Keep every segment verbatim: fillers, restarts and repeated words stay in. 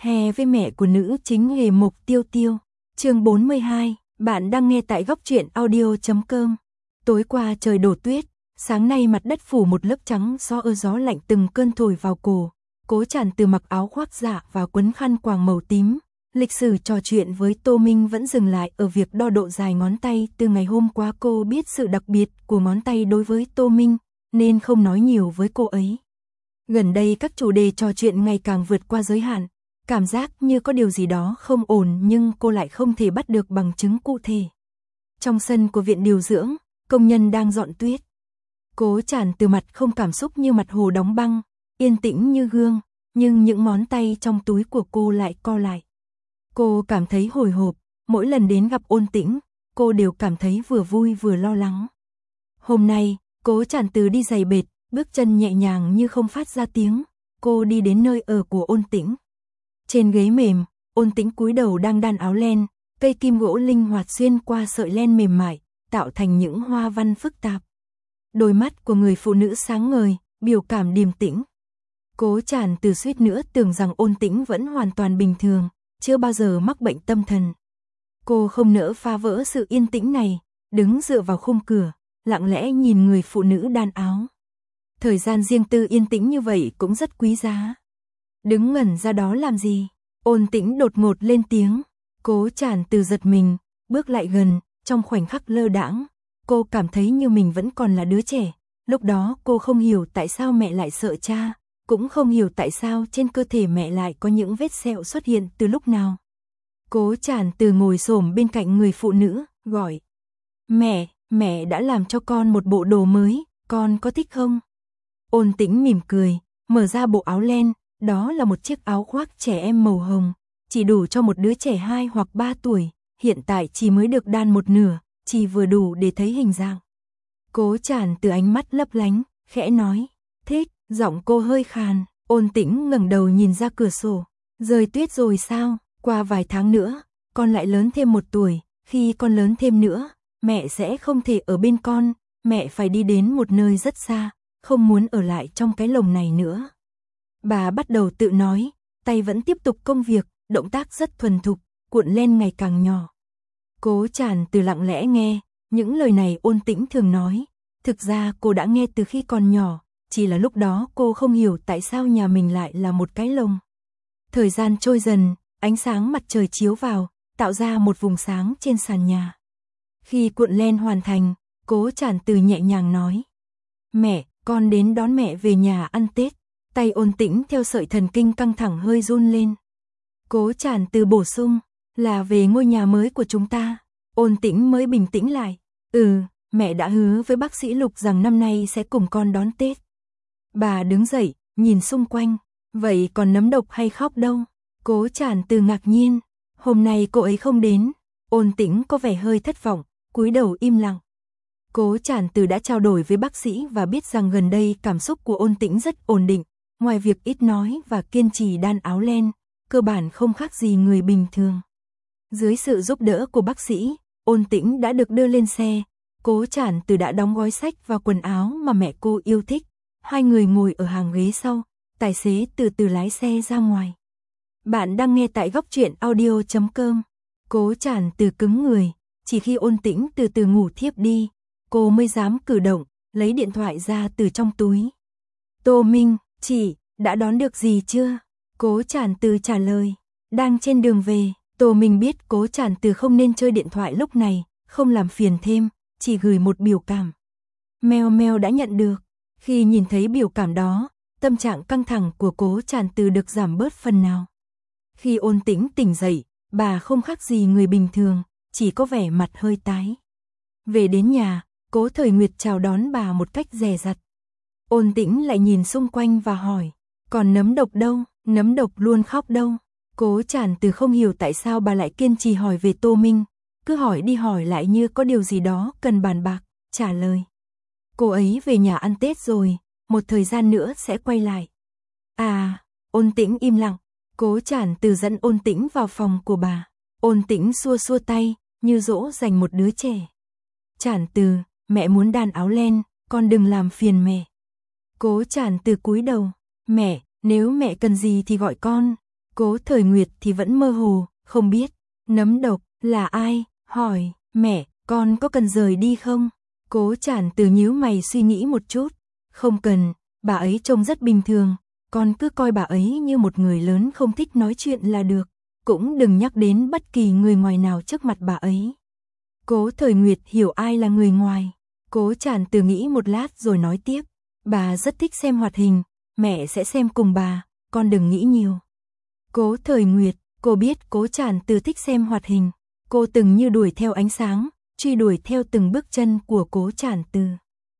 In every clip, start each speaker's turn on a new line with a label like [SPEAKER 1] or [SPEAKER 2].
[SPEAKER 1] Hè với mẹ của nữ chính Hề Mộc Tiêu Tiêu. Chương bốn mươi hai, bạn đang nghe tại góc truyện audio chấm com. Tối qua trời đổ tuyết, sáng nay mặt đất phủ một lớp trắng do ơ gió lạnh từng cơn thổi vào cổ. Cố Tràn Từ mặc áo khoác dạ và quấn khăn quàng màu tím. Lịch sử trò chuyện với Tô Minh vẫn dừng lại ở việc đo độ dài ngón tay. Từ ngày hôm qua cô biết sự đặc biệt của ngón tay đối với Tô Minh, nên không nói nhiều với cô ấy. Gần đây các chủ đề trò chuyện ngày càng vượt qua giới hạn, cảm giác như có điều gì đó không ổn nhưng cô lại không thể bắt được bằng chứng cụ thể. Trong sân của viện điều dưỡng, công nhân đang dọn tuyết. Cố Tràn Từ mặt không cảm xúc như mặt hồ đóng băng, yên tĩnh như gương, nhưng những ngón tay trong túi của cô lại co lại. Cô cảm thấy hồi hộp, mỗi lần đến gặp Ôn Tĩnh, cô đều cảm thấy vừa vui vừa lo lắng. Hôm nay, Cố Tràn Từ đi giày bệt, bước chân nhẹ nhàng như không phát ra tiếng, cô đi đến nơi ở của Ôn Tĩnh. Trên ghế mềm, Ôn Tĩnh cúi đầu đang đan áo len, cây kim gỗ linh hoạt xuyên qua sợi len mềm mại, tạo thành những hoa văn phức tạp. Đôi mắt của người phụ nữ sáng ngời, biểu cảm điềm tĩnh. Cố Tràn Từ suýt nữa tưởng rằng Ôn Tĩnh vẫn hoàn toàn bình thường, chưa bao giờ mắc bệnh tâm thần. Cô không nỡ phá vỡ sự yên tĩnh này, đứng dựa vào khung cửa, lặng lẽ nhìn người phụ nữ đan áo. Thời gian riêng tư yên tĩnh như vậy cũng rất quý giá. Đứng ngẩn ra đó làm gì? Ôn Tĩnh đột ngột lên tiếng. Cố Tràn Từ giật mình, bước lại gần, trong khoảnh khắc lơ đãng, cô cảm thấy như mình vẫn còn là đứa trẻ. Lúc đó cô không hiểu tại sao mẹ lại sợ cha, cũng không hiểu tại sao trên cơ thể mẹ lại có những vết sẹo xuất hiện từ lúc nào. Cố Tràn Từ ngồi xổm bên cạnh người phụ nữ, gọi: "Mẹ, mẹ đã làm cho con một bộ đồ mới, con có thích không?" Ôn Tĩnh mỉm cười, mở ra bộ áo len, đó là một chiếc áo khoác trẻ em màu hồng, chỉ đủ cho một đứa trẻ hai hoặc ba tuổi, hiện tại chỉ mới được đan một nửa, chỉ vừa đủ để thấy hình dạng. Cố Tràn Từ ánh mắt lấp lánh, khẽ nói: "Thích." Giọng cô hơi khàn. Ôn Tĩnh ngẩng đầu nhìn ra cửa sổ. "Rơi tuyết rồi sao? Qua vài tháng nữa, con lại lớn thêm một tuổi, khi con lớn thêm nữa, mẹ sẽ không thể ở bên con, mẹ phải đi đến một nơi rất xa, không muốn ở lại trong cái lồng này nữa." Bà bắt đầu tự nói, tay vẫn tiếp tục công việc, động tác rất thuần thục, cuộn len ngày càng nhỏ. Cố Tràn Từ lặng lẽ nghe, những lời này Ôn Tĩnh thường nói, thực ra cô đã nghe từ khi còn nhỏ, chỉ là lúc đó cô không hiểu tại sao nhà mình lại là một cái lồng. Thời gian trôi dần, ánh sáng mặt trời chiếu vào, tạo ra một vùng sáng trên sàn nhà. Khi cuộn len hoàn thành, Cố Tràn Từ nhẹ nhàng nói: "Mẹ, con đến đón mẹ về nhà ăn Tết." Tay Ôn Tĩnh theo sợi thần kinh căng thẳng hơi run lên. Cố Tràn Từ bổ sung: "Là về ngôi nhà mới của chúng ta." Ôn Tĩnh mới bình tĩnh lại. "Ừ, mẹ đã hứa với bác sĩ Lục rằng năm nay sẽ cùng con đón Tết." Bà đứng dậy, nhìn xung quanh. "Vậy còn Nấm Độc hay Khóc đâu?" Cố Tràn Từ ngạc nhiên. "Hôm nay cô ấy không đến." Ôn Tĩnh có vẻ hơi thất vọng, cúi đầu im lặng. Cố Tràn Từ đã trao đổi với bác sĩ và biết rằng gần đây cảm xúc của Ôn Tĩnh rất ổn định, ngoài việc ít nói và kiên trì đan áo len, cơ bản không khác gì người bình thường. Dưới sự giúp đỡ của bác sĩ, Ôn Tĩnh đã được đưa lên xe. Cố Tràn Từ đã đóng gói sách và quần áo mà mẹ cô yêu thích. Hai người ngồi ở hàng ghế sau, tài xế từ từ lái xe ra ngoài. Bạn đang nghe tại góc truyện audio chấm com. Cố Tràn Từ cứng người, chỉ khi Ôn Tĩnh từ từ ngủ thiếp đi, cô mới dám cử động, lấy điện thoại ra từ trong túi. "Tô Minh, chị, đã đón được gì chưa?" Cố Tràn Từ trả lời. "Đang trên đường về." Tô Minh biết Cố Tràn Từ không nên chơi điện thoại lúc này, không làm phiền thêm, chỉ gửi một biểu cảm. Meo meo đã nhận được. Khi nhìn thấy biểu cảm đó, tâm trạng căng thẳng của Cố Tràn Từ được giảm bớt phần nào. Khi Ôn Tĩnh tỉnh dậy, bà không khác gì người bình thường, chỉ có vẻ mặt hơi tái. Về đến nhà, Cố Thời Nguyệt chào đón bà một cách dè dặt. Ôn Tĩnh lại nhìn xung quanh và hỏi: "Còn Nấm Độc đâu? Nấm Độc luôn khóc đâu?" Cố Tràn Từ không hiểu tại sao bà lại kiên trì hỏi về Tô Minh, cứ hỏi đi hỏi lại như có điều gì đó cần bàn bạc, trả lời: "Cô ấy về nhà ăn Tết rồi, một thời gian nữa sẽ quay lại." "À." Ôn Tĩnh im lặng. Cố Tràn Từ dẫn Ôn Tĩnh vào phòng của bà. Ôn Tĩnh xua xua tay, như dỗ dành một đứa trẻ. "Tràn Từ, mẹ muốn đan áo len, con đừng làm phiền mẹ." Cố Tràn Từ cúi đầu. "Mẹ, nếu mẹ cần gì thì gọi con." Cố Thời Nguyệt thì vẫn mơ hồ, không biết. Nấm độc, là ai? Hỏi, mẹ, con có cần rời đi không? Cố Trản Từ nhíu mày suy nghĩ một chút. Không cần, bà ấy trông rất bình thường. Con cứ coi bà ấy như một người lớn không thích nói chuyện là được. Cũng đừng nhắc đến bất kỳ người ngoài nào trước mặt bà ấy. Cố Thời Nguyệt hiểu ai là người ngoài. Cố Trản Từ nghĩ một lát rồi nói tiếp. Bà rất thích xem hoạt hình, mẹ sẽ xem cùng bà, con đừng nghĩ nhiều. Cố Thời Nguyệt, cô biết Cố Trản Từ thích xem hoạt hình. Cô từng như đuổi theo ánh sáng, truy đuổi theo từng bước chân của Cố Trản Từ.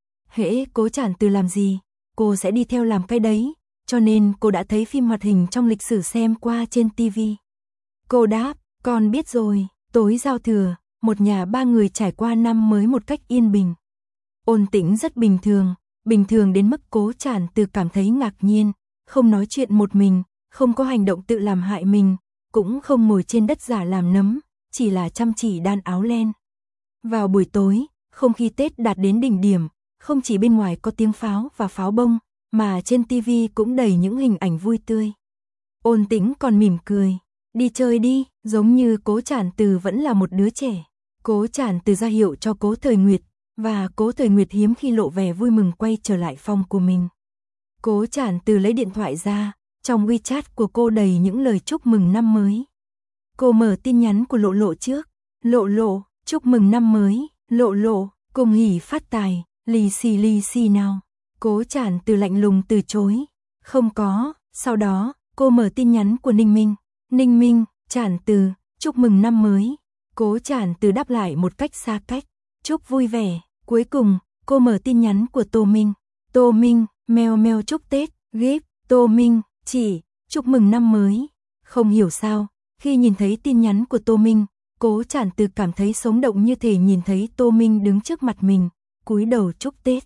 [SPEAKER 1] Hễ Cố Trản Từ làm gì, cô sẽ đi theo làm cái đấy, cho nên cô đã thấy phim hoạt hình trong lịch sử xem qua trên ti vi. Cô đáp, con biết rồi, tối giao thừa, một nhà ba người trải qua năm mới một cách yên bình. Ôn tĩnh rất bình thường, bình thường đến mức Cố Trản Từ cảm thấy ngạc nhiên, không nói chuyện một mình, không có hành động tự làm hại mình, cũng không ngồi trên đất giả làm nấm, chỉ là chăm chỉ đan áo len. Vào buổi tối, không khí Tết đạt đến đỉnh điểm, không chỉ bên ngoài có tiếng pháo và pháo bông, mà trên ti vi cũng đầy những hình ảnh vui tươi. Ôn tĩnh còn mỉm cười, đi chơi đi, giống như Cố Trản Từ vẫn là một đứa trẻ. Cố Trản Từ ra hiệu cho Cố Thời Nguyệt, và Cố Thời Nguyệt hiếm khi lộ vẻ vui mừng quay trở lại phòng của mình. Cố Trản Từ lấy điện thoại ra, trong WeChat của cô đầy những lời chúc mừng năm mới. Cô mở tin nhắn của Lộ Lộ trước. Lộ Lộ, chúc mừng năm mới, Lộ Lộ, cùng hỉ phát tài, lì xì lì xì nào. Cố Trản Từ lạnh lùng từ chối. Không có, sau đó, cô mở tin nhắn của Ninh Minh. Ninh Minh, Trản Từ, chúc mừng năm mới. Cố Trản Từ đáp lại một cách xa cách. Chúc vui vẻ. Cuối cùng, cô mở tin nhắn của Tô Minh. Tô Minh, meo meo chúc Tết, gíp. Tô Minh, chỉ, chúc mừng năm mới. Không hiểu sao, khi nhìn thấy tin nhắn của Tô Minh, Cố Trản Từ cảm thấy sống động như thể nhìn thấy Tô Minh đứng trước mặt mình, cúi đầu chúc Tết.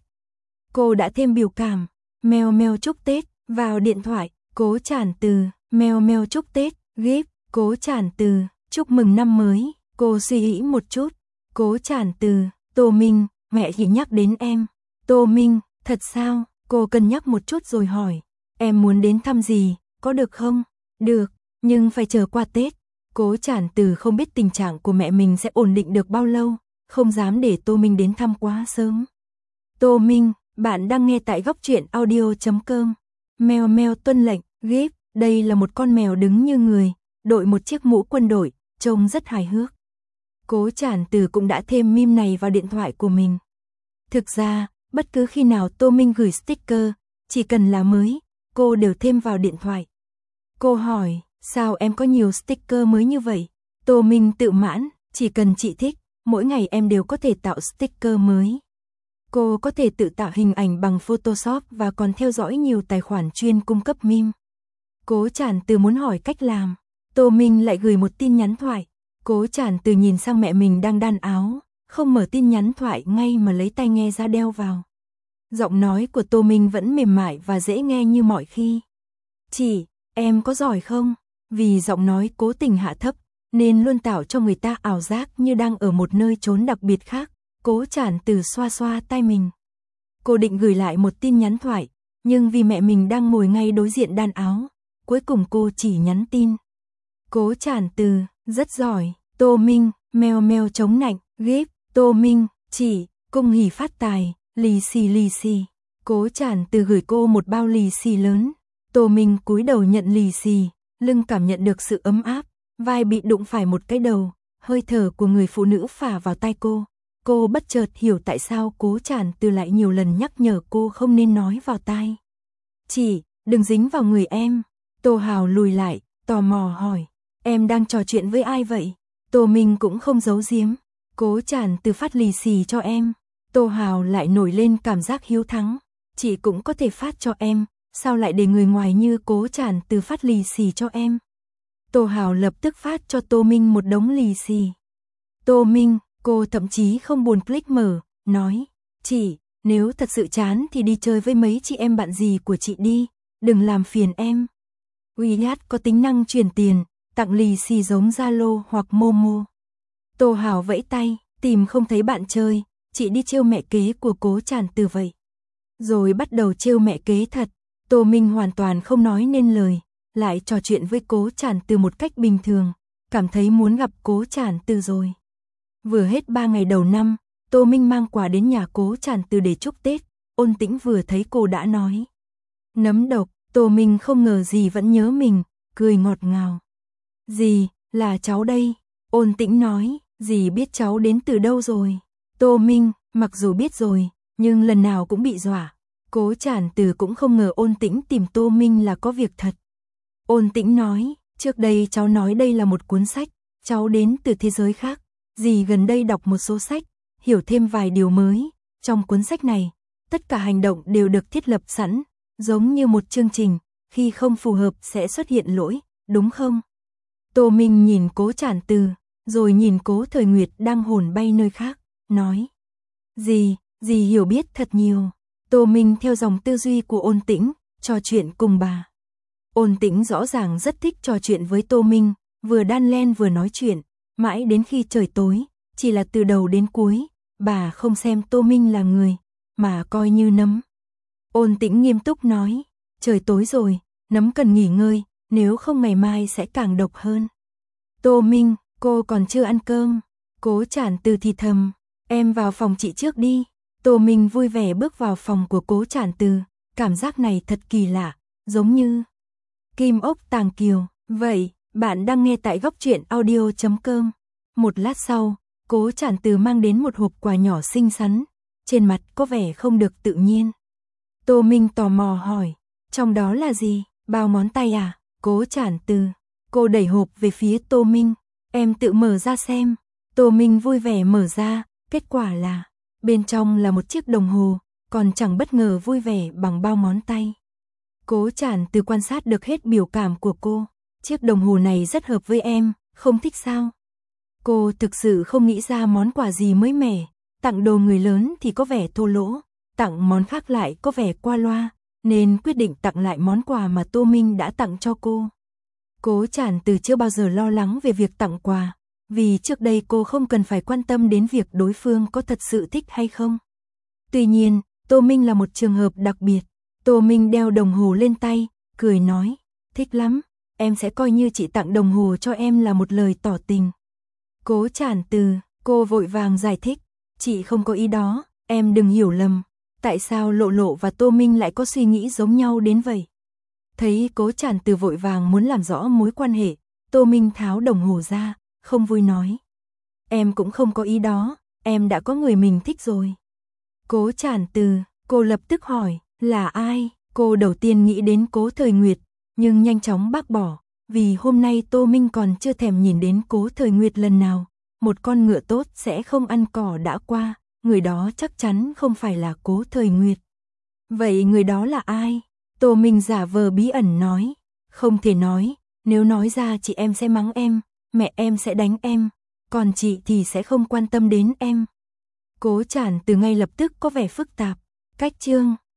[SPEAKER 1] Cô đã thêm biểu cảm, meo meo chúc Tết, vào điện thoại. Cố Trản Từ, meo meo chúc Tết, gíp. Cố Trản Từ, chúc mừng năm mới. Cô suy nghĩ một chút. Cố Trản Từ, Tô Minh, mẹ chỉ nhắc đến em. Tô Minh, thật sao? Cô cân nhắc một chút rồi hỏi. Em muốn đến thăm gì, có được không? Được, nhưng phải chờ qua Tết. Cố Trản Từ không biết tình trạng của mẹ mình sẽ ổn định được bao lâu, không dám để Tô Minh đến thăm quá sớm. Tô Minh, bạn đang nghe tại góc truyện audio chấm com. Mèo mèo tuân lệnh, gíp. Đây là một con mèo đứng như người, đội một chiếc mũ quân đội, trông rất hài hước. Cố Trản Từ cũng đã thêm meme này vào điện thoại của mình. Thực ra, bất cứ khi nào Tô Minh gửi sticker, chỉ cần là mới, cô đều thêm vào điện thoại. Cô hỏi, sao em có nhiều sticker mới như vậy? Tô Minh tự mãn, chỉ cần chị thích, mỗi ngày em đều có thể tạo sticker mới. Cô có thể tự tạo hình ảnh bằng Photoshop và còn theo dõi nhiều tài khoản chuyên cung cấp meme. Cố Trản Từ muốn hỏi cách làm, Tô Minh lại gửi một tin nhắn thoại. Cố Trản Từ nhìn sang mẹ mình đang đan áo, không mở tin nhắn thoại ngay mà lấy tai nghe ra đeo vào. Giọng nói của Tô Minh vẫn mềm mại và dễ nghe như mọi khi. Chị, em có giỏi không? Vì giọng nói cố tình hạ thấp, nên luôn tạo cho người ta ảo giác như đang ở một nơi trốn đặc biệt khác. Cố Trản Từ xoa xoa tai mình. Cô định gửi lại một tin nhắn thoại, nhưng vì mẹ mình đang ngồi ngay đối diện đan áo, cuối cùng cô chỉ nhắn tin. Cố Trản Từ, rất giỏi. Tô Minh, meo meo chống nạnh, gíp. Tô Minh, chỉ, cung hỉ phát tài, lì xì lì xì. Cố Trản Từ gửi cô một bao lì xì lớn. Tô Minh cúi đầu nhận lì xì, lưng cảm nhận được sự ấm áp, vai bị đụng phải một cái đầu, hơi thở của người phụ nữ phả vào tai cô. Cô bất chợt hiểu tại sao Cố Trản Từ lại nhiều lần nhắc nhở cô không nên nói vào tai. Chị, đừng dính vào người em. Tô Hào lùi lại, tò mò hỏi, em đang trò chuyện với ai vậy? Tô Minh cũng không giấu giếm. Cố Trản Từ phát lì xì cho em. Tô Hào lại nổi lên cảm giác hiếu thắng. Chị cũng có thể phát cho em, sao lại để người ngoài như Cố Trản Từ phát lì xì cho em? Tô Hào lập tức phát cho Tô Minh một đống lì xì. Tô Minh, cô thậm chí không buồn click mở, nói, chị, nếu thật sự chán thì đi chơi với mấy chị em bạn gì của chị đi, đừng làm phiền em. WeChat có tính năng chuyển tiền, tặng lì xì giống Zalo hoặc Momo. Tô Hào vẫy tay, tìm không thấy bạn chơi, chị đi trêu mẹ kế của Cố Trản Từ vậy. Rồi bắt đầu trêu mẹ kế thật. Tô Minh hoàn toàn không nói nên lời. lại trò chuyện với Cố Trản Từ một cách bình thường, cảm thấy muốn gặp Cố Trản Từ rồi. Vừa hết ba ngày đầu năm, Tô Minh mang quà đến nhà Cố Trản Từ để chúc Tết, Ôn Tĩnh vừa thấy cô đã nói. Nấm độc, Tô Minh không ngờ dì vẫn nhớ mình, cười ngọt ngào. Dì, là cháu đây, Ôn Tĩnh nói, dì biết cháu đến từ đâu rồi. Tô Minh, mặc dù biết rồi, nhưng lần nào cũng bị dọa. Cố Trản Từ cũng không ngờ Ôn Tĩnh tìm Tô Minh là có việc thật. Ôn Tĩnh nói, trước đây cháu nói đây là một cuốn sách, cháu đến từ thế giới khác. Dì gần đây đọc một số sách, hiểu thêm vài điều mới. Trong cuốn sách này, tất cả hành động đều được thiết lập sẵn, giống như một chương trình, khi không phù hợp sẽ xuất hiện lỗi, đúng không? Tô Minh nhìn Cố Trản Từ, rồi nhìn Cố Thời Nguyệt đang hồn bay nơi khác, nói. Dì, dì hiểu biết thật nhiều. Tô Minh theo dòng tư duy của Ôn Tĩnh, trò chuyện cùng bà. Ôn Tĩnh rõ ràng rất thích trò chuyện với Tô Minh, vừa đan len vừa nói chuyện, mãi đến khi trời tối, chỉ là từ đầu đến cuối, bà không xem Tô Minh là người, mà coi như nấm. Ôn Tĩnh nghiêm túc nói, trời tối rồi, nấm cần nghỉ ngơi, nếu không ngày mai sẽ càng độc hơn. Tô Minh, cô còn chưa ăn cơm. Cố Trản Từ thì thầm, em vào phòng chị trước đi. Tô Minh vui vẻ bước vào phòng của Cố Trản Từ, cảm giác này thật kỳ lạ, giống như kim ốc tàng kiều. Vậy, bạn đang nghe tại góc truyện audio chấm com. Một lát sau, Cố Trản Từ mang đến một hộp quà nhỏ xinh xắn, trên mặt có vẻ không được tự nhiên. Tô Minh tò mò hỏi, trong đó là gì? Bao ngón tay à? Cố Trản Từ, cô đẩy hộp về phía Tô Minh, em tự mở ra xem. Tô Minh vui vẻ mở ra, kết quả là bên trong là một chiếc đồng hồ, còn chẳng bất ngờ vui vẻ bằng bao ngón tay. Cố Trản Từ quan sát được hết biểu cảm của cô, chiếc đồng hồ này rất hợp với em, không thích sao? Cô thực sự không nghĩ ra món quà gì mới mẻ, tặng đồ người lớn thì có vẻ thô lỗ, tặng món khác lại có vẻ qua loa, nên quyết định tặng lại món quà mà Tô Minh đã tặng cho cô. Cố Trản Từ chưa bao giờ lo lắng về việc tặng quà, vì trước đây cô không cần phải quan tâm đến việc đối phương có thật sự thích hay không. Tuy nhiên, Tô Minh là một trường hợp đặc biệt. Tô Minh đeo đồng hồ lên tay, cười nói, thích lắm, em sẽ coi như chị tặng đồng hồ cho em là một lời tỏ tình. Cố Trản Từ, cô vội vàng giải thích, chị không có ý đó, em đừng hiểu lầm, tại sao Lộ Lộ và Tô Minh lại có suy nghĩ giống nhau đến vậy? Thấy Cố Trản Từ vội vàng muốn làm rõ mối quan hệ, Tô Minh tháo đồng hồ ra, không vui nói. Em cũng không có ý đó, em đã có người mình thích rồi. Cố Trản Từ, cô lập tức hỏi, là ai? Cô đầu tiên nghĩ đến Cố Thời Nguyệt, nhưng nhanh chóng bác bỏ, vì hôm nay Tô Minh còn chưa thèm nhìn đến Cố Thời Nguyệt lần nào. Một con ngựa tốt sẽ không ăn cỏ đã qua, người đó chắc chắn không phải là Cố Thời Nguyệt. Vậy người đó là ai? Tô Minh giả vờ bí ẩn nói, không thể nói, nếu nói ra chị em sẽ mắng em, mẹ em sẽ đánh em, còn chị thì sẽ không quan tâm đến em. Cố Trản Từ ngay lập tức có vẻ phức tạp, cách chương.